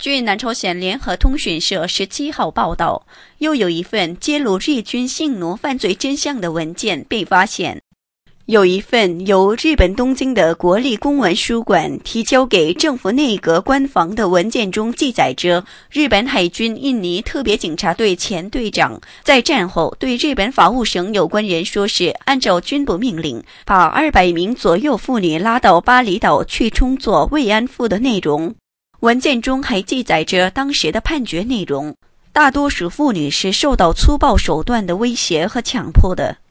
据南朝鲜联合通讯社17号报道，又有一份揭露日军性奴犯罪真相的文件被发现。有一份由日本东京的国立公文书馆提交给政府内阁官房的文件中记载着，日本海军印尼特别警察队前队长在战后对日本法务省有关人说是按照军部命令把200名左右妇女拉到巴厘岛去充作慰安妇的内容。文件中还记载着当时的判决内容，大多数妇女是受到粗暴手段的威胁和强迫的。